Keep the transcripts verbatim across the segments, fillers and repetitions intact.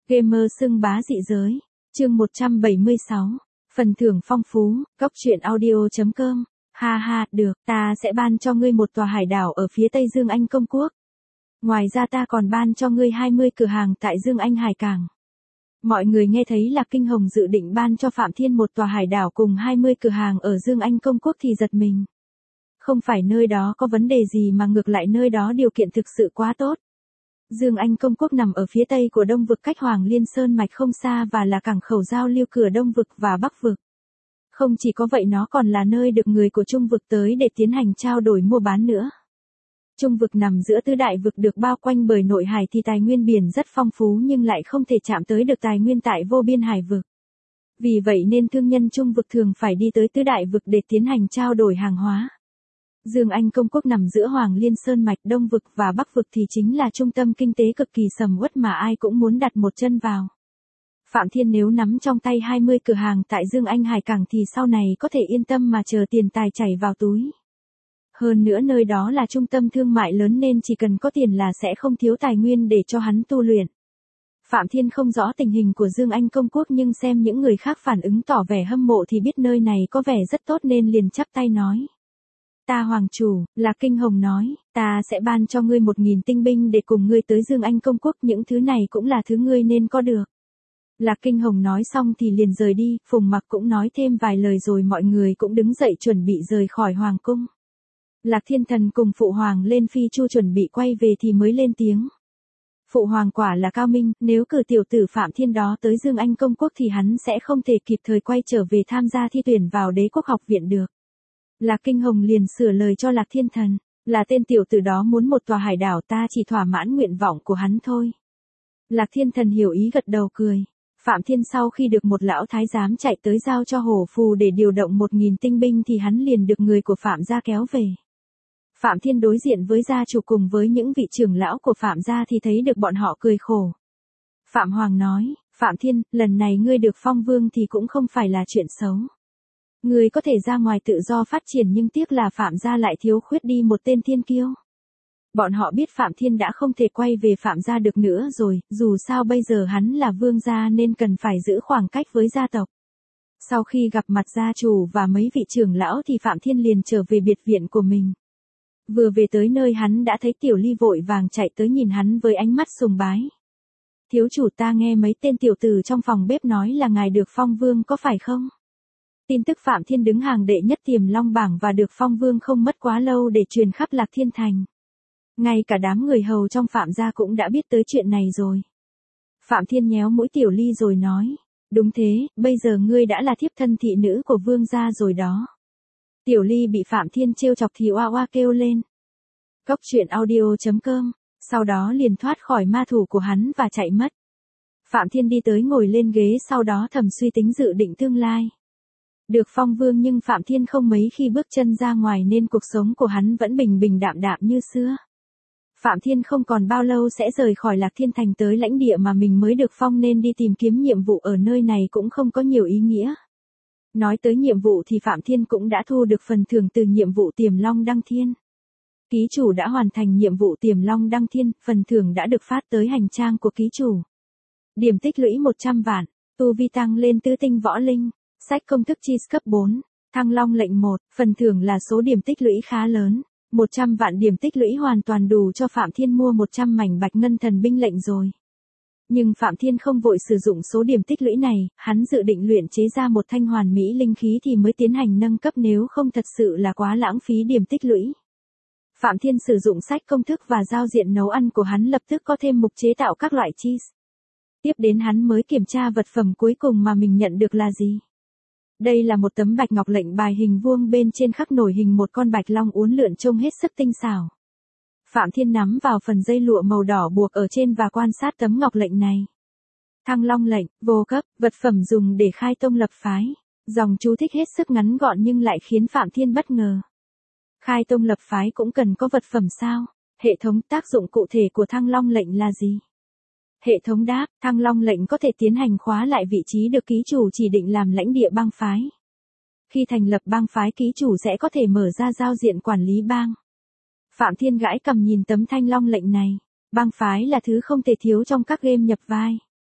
Gamer xưng bá dị giới. Chương một trăm bảy mươi sáu. Phần thưởng phong phú, cốc truyện audio chấm com. Ha ha, được, ta sẽ ban cho ngươi một tòa hải đảo ở phía Tây Dương Anh Công Quốc. Ngoài ra ta còn ban cho ngươi hai mươi cửa hàng tại Dương Anh Hải Cảng. Mọi người nghe thấy Lạc Kinh Hồng dự định ban cho Phạm Thiên một tòa hải đảo cùng hai mươi cửa hàng ở Dương Anh Công Quốc thì giật mình. Không phải nơi đó có vấn đề gì mà ngược lại nơi đó điều kiện thực sự quá tốt. Dương Anh Công Quốc nằm ở phía tây của Đông Vực cách Hoàng Liên Sơn Mạch không xa và là cảng khẩu giao lưu cửa Đông Vực và Bắc Vực. Không chỉ có vậy nó còn là nơi được người của Trung Vực tới để tiến hành trao đổi mua bán nữa. Trung Vực nằm giữa tứ đại vực được bao quanh bởi nội hải thì tài nguyên biển rất phong phú nhưng lại không thể chạm tới được tài nguyên tại vô biên hải vực. Vì vậy nên thương nhân Trung Vực thường phải đi tới tứ đại vực để tiến hành trao đổi hàng hóa. Dương Anh Công Quốc nằm giữa Hoàng Liên Sơn Mạch Đông Vực và Bắc Vực thì chính là trung tâm kinh tế cực kỳ sầm uất mà ai cũng muốn đặt một chân vào. Phạm Thiên nếu nắm trong tay hai mươi cửa hàng tại Dương Anh Hải Cảng thì sau này có thể yên tâm mà chờ tiền tài chảy vào túi. Hơn nữa nơi đó là trung tâm thương mại lớn nên chỉ cần có tiền là sẽ không thiếu tài nguyên để cho hắn tu luyện. Phạm Thiên không rõ tình hình của Dương Anh Công Quốc nhưng xem những người khác phản ứng tỏ vẻ hâm mộ thì biết nơi này có vẻ rất tốt nên liền chắp tay nói. Ta hoàng chủ, Lạc Kinh Hồng nói, ta sẽ ban cho ngươi một nghìn tinh binh để cùng ngươi tới Dương Anh Công Quốc, những thứ này cũng là thứ ngươi nên có được. Lạc Kinh Hồng nói xong thì liền rời đi, Phùng Mặc cũng nói thêm vài lời rồi mọi người cũng đứng dậy chuẩn bị rời khỏi hoàng cung. Lạc Thiên Thần cùng Phụ Hoàng lên phi chu chuẩn bị quay về thì mới lên tiếng. Phụ Hoàng quả là cao minh, nếu cử tiểu tử Phạm Thiên đó tới Dương Anh Công Quốc thì hắn sẽ không thể kịp thời quay trở về tham gia thi tuyển vào Đế Quốc học viện được. Lạc Kinh Hồng liền sửa lời cho Lạc Thiên Thần, là tên tiểu tử đó muốn một tòa hải đảo ta chỉ thỏa mãn nguyện vọng của hắn thôi. Lạc Thiên Thần hiểu ý gật đầu cười. Phạm Thiên sau khi được một lão thái giám chạy tới giao cho Hổ Phù để điều động một nghìn tinh binh thì hắn liền được người của Phạm gia kéo về. Phạm Thiên đối diện với gia chủ cùng với những vị trưởng lão của Phạm gia thì thấy được bọn họ cười khổ. Phạm Hoàng nói, Phạm Thiên, lần này ngươi được phong vương thì cũng không phải là chuyện xấu. Ngươi có thể ra ngoài tự do phát triển nhưng tiếc là Phạm gia lại thiếu khuyết đi một tên thiên kiêu. Bọn họ biết Phạm Thiên đã không thể quay về Phạm gia được nữa rồi, dù sao bây giờ hắn là vương gia nên cần phải giữ khoảng cách với gia tộc. Sau khi gặp mặt gia chủ và mấy vị trưởng lão thì Phạm Thiên liền trở về biệt viện của mình. Vừa về tới nơi hắn đã thấy Tiểu Ly vội vàng chạy tới nhìn hắn với ánh mắt sùng bái. Thiếu chủ, ta nghe mấy tên tiểu tử trong phòng bếp nói là ngài được phong vương có phải không? Tin tức Phạm Thiên đứng hàng đệ nhất Tiềm Long bảng và được phong vương không mất quá lâu để truyền khắp Lạc Thiên Thành. Ngay cả đám người hầu trong Phạm gia cũng đã biết tới chuyện này rồi. Phạm Thiên nhéo mũi Tiểu Ly rồi nói, đúng thế, bây giờ ngươi đã là thiếp thân thị nữ của vương gia rồi đó. Tiểu Ly bị Phạm Thiên trêu chọc thì oa oa kêu lên. Cốc truyện audio chấm com, sau đó liền thoát khỏi ma thủ của hắn và chạy mất. Phạm Thiên đi tới ngồi lên ghế sau đó thầm suy tính dự định tương lai. Được phong vương nhưng Phạm Thiên không mấy khi bước chân ra ngoài nên cuộc sống của hắn vẫn bình bình đạm đạm như xưa. Phạm Thiên không còn bao lâu sẽ rời khỏi Lạc Thiên Thành tới lãnh địa mà mình mới được phong nên đi tìm kiếm nhiệm vụ ở nơi này cũng không có nhiều ý nghĩa. Nói tới nhiệm vụ thì Phạm Thiên cũng đã thu được phần thưởng từ nhiệm vụ Tiềm Long Đăng Thiên. Ký chủ đã hoàn thành nhiệm vụ Tiềm Long Đăng Thiên, phần thưởng đã được phát tới hành trang của ký chủ. Điểm tích lũy một trăm vạn, tu vi tăng lên tứ tinh võ linh, sách công thức chi cấp bốn, Thăng Long lệnh một, phần thưởng là số điểm tích lũy khá lớn. một trăm vạn điểm tích lũy hoàn toàn đủ cho Phạm Thiên mua một trăm mảnh bạch ngân thần binh lệnh rồi. Nhưng Phạm Thiên không vội sử dụng số điểm tích lũy này, hắn dự định luyện chế ra một thanh hoàn mỹ linh khí thì mới tiến hành nâng cấp nếu không thật sự là quá lãng phí điểm tích lũy. Phạm Thiên sử dụng sách công thức và giao diện nấu ăn của hắn lập tức có thêm mục chế tạo các loại cheese. Tiếp đến hắn mới kiểm tra vật phẩm cuối cùng mà mình nhận được là gì. Đây là một tấm bạch ngọc lệnh bài hình vuông bên trên khắc nổi hình một con bạch long uốn lượn trông hết sức tinh xảo. Phạm Thiên nắm vào phần dây lụa màu đỏ buộc ở trên và quan sát tấm ngọc lệnh này. Thăng Long lệnh, vô cấp, vật phẩm dùng để khai tông lập phái. Dòng chú thích hết sức ngắn gọn nhưng lại khiến Phạm Thiên bất ngờ. Khai tông lập phái cũng cần có vật phẩm sao? Hệ thống tác dụng cụ thể của Thăng Long lệnh là gì? Hệ thống đáp, Thăng Long lệnh có thể tiến hành khóa lại vị trí được ký chủ chỉ định làm lãnh địa bang phái. Khi thành lập bang phái ký chủ sẽ có thể mở ra giao diện quản lý bang. Phạm Thiên gãi cầm nhìn tấm Thanh Long lệnh này. Bang phái là thứ không thể thiếu trong các game nhập vai.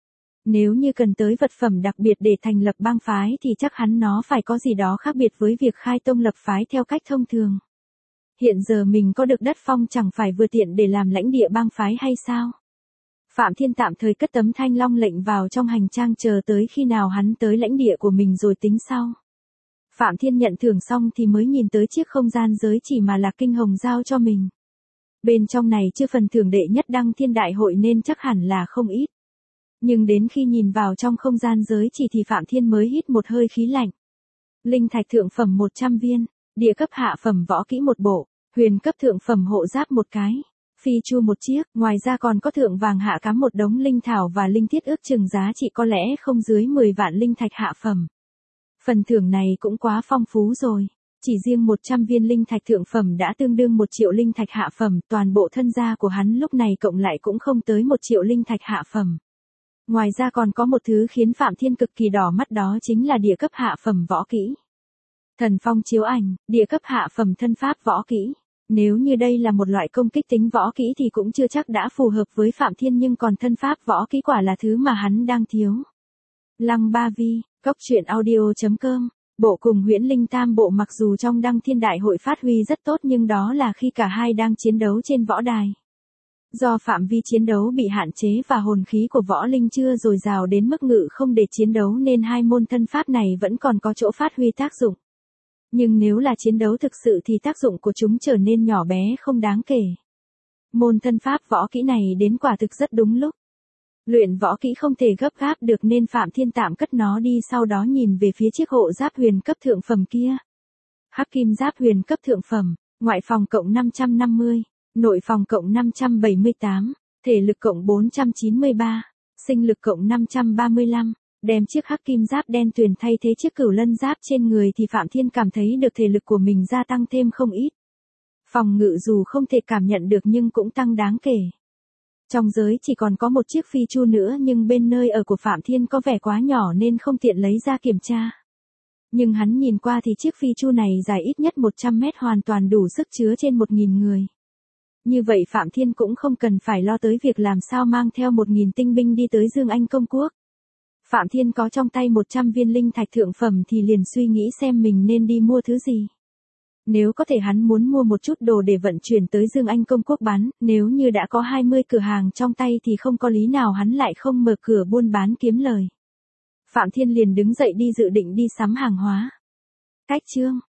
Nếu như cần tới vật phẩm đặc biệt để thành lập bang phái thì chắc hắn nó phải có gì đó khác biệt với việc khai tông lập phái theo cách thông thường. Hiện giờ mình có được đất phong chẳng phải vừa tiện để làm lãnh địa bang phái hay sao? Phạm Thiên tạm thời cất tấm thanh long lệnh vào trong hành trang chờ tới khi nào hắn tới lãnh địa của mình rồi tính sau. Phạm Thiên nhận thưởng xong thì mới nhìn tới chiếc không gian giới chỉ mà Lạc Kinh Hồng giao cho mình. Bên trong này chưa phần thưởng đệ nhất đăng thiên đại hội nên chắc hẳn là không ít. Nhưng đến khi nhìn vào trong không gian giới chỉ thì Phạm Thiên mới hít một hơi khí lạnh. Linh thạch thượng phẩm một trăm viên, địa cấp hạ phẩm võ kỹ một bộ, huyền cấp thượng phẩm hộ giáp một cái, phi chu một chiếc, ngoài ra còn có thượng vàng hạ cám một đống linh thảo và linh thiết ước chừng giá trị có lẽ không dưới mười vạn linh thạch hạ phẩm. Phần thưởng này cũng quá phong phú rồi. Chỉ riêng một trăm viên linh thạch thượng phẩm đã tương đương một triệu linh thạch hạ phẩm, toàn bộ thân gia của hắn lúc này cộng lại cũng không tới một triệu linh thạch hạ phẩm. Ngoài ra còn có một thứ khiến Phạm Thiên cực kỳ đỏ mắt, đó chính là địa cấp hạ phẩm võ kỹ. Thần phong chiếu ảnh, địa cấp hạ phẩm thân pháp võ kỹ. Nếu như đây là một loại công kích tính võ kỹ thì cũng chưa chắc đã phù hợp với Phạm Thiên, nhưng còn thân pháp võ kỹ quả là thứ mà hắn đang thiếu. Lăng Ba Vi, cốc truyện audio chấm com. Bộ cùng Huyễn Linh Tam bộ mặc dù trong Đăng Thiên Đại hội phát huy rất tốt nhưng đó là khi cả hai đang chiến đấu trên võ đài. Do phạm vi chiến đấu bị hạn chế và hồn khí của võ linh chưa dồi dào đến mức ngự không để chiến đấu nên hai môn thân pháp này vẫn còn có chỗ phát huy tác dụng. Nhưng nếu là chiến đấu thực sự thì tác dụng của chúng trở nên nhỏ bé không đáng kể. Môn thân pháp võ kỹ này đến quả thực rất đúng lúc. Luyện võ kỹ không thể gấp gáp được nên Phạm Thiên tạm cất nó đi, sau đó nhìn về phía chiếc hộ giáp huyền cấp thượng phẩm kia. Hắc kim giáp huyền cấp thượng phẩm, ngoại phòng cộng năm trăm năm mươi, nội phòng cộng năm trăm bảy mươi tám, thể lực cộng bốn trăm chín mươi ba, sinh lực cộng năm trăm ba mươi lăm. Đem chiếc hắc kim giáp đen tuyền thay thế chiếc cửu lân giáp trên người thì Phạm Thiên cảm thấy được thể lực của mình gia tăng thêm không ít. Phòng ngự dù không thể cảm nhận được nhưng cũng tăng đáng kể. Trong giới chỉ còn có một chiếc phi chu nữa nhưng bên nơi ở của Phạm Thiên có vẻ quá nhỏ nên không tiện lấy ra kiểm tra. Nhưng hắn nhìn qua thì chiếc phi chu này dài ít nhất một trăm mét, hoàn toàn đủ sức chứa trên một nghìn người. Như vậy Phạm Thiên cũng không cần phải lo tới việc làm sao mang theo một nghìn tinh binh đi tới Dương Anh Công Quốc. Phạm Thiên có trong tay một trăm viên linh thạch thượng phẩm thì liền suy nghĩ xem mình nên đi mua thứ gì. Nếu có thể hắn muốn mua một chút đồ để vận chuyển tới Dương Anh Công Quốc bán, nếu như đã có hai mươi cửa hàng trong tay thì không có lý nào hắn lại không mở cửa buôn bán kiếm lời. Phạm Thiên liền đứng dậy đi dự định đi sắm hàng hóa. Cách chương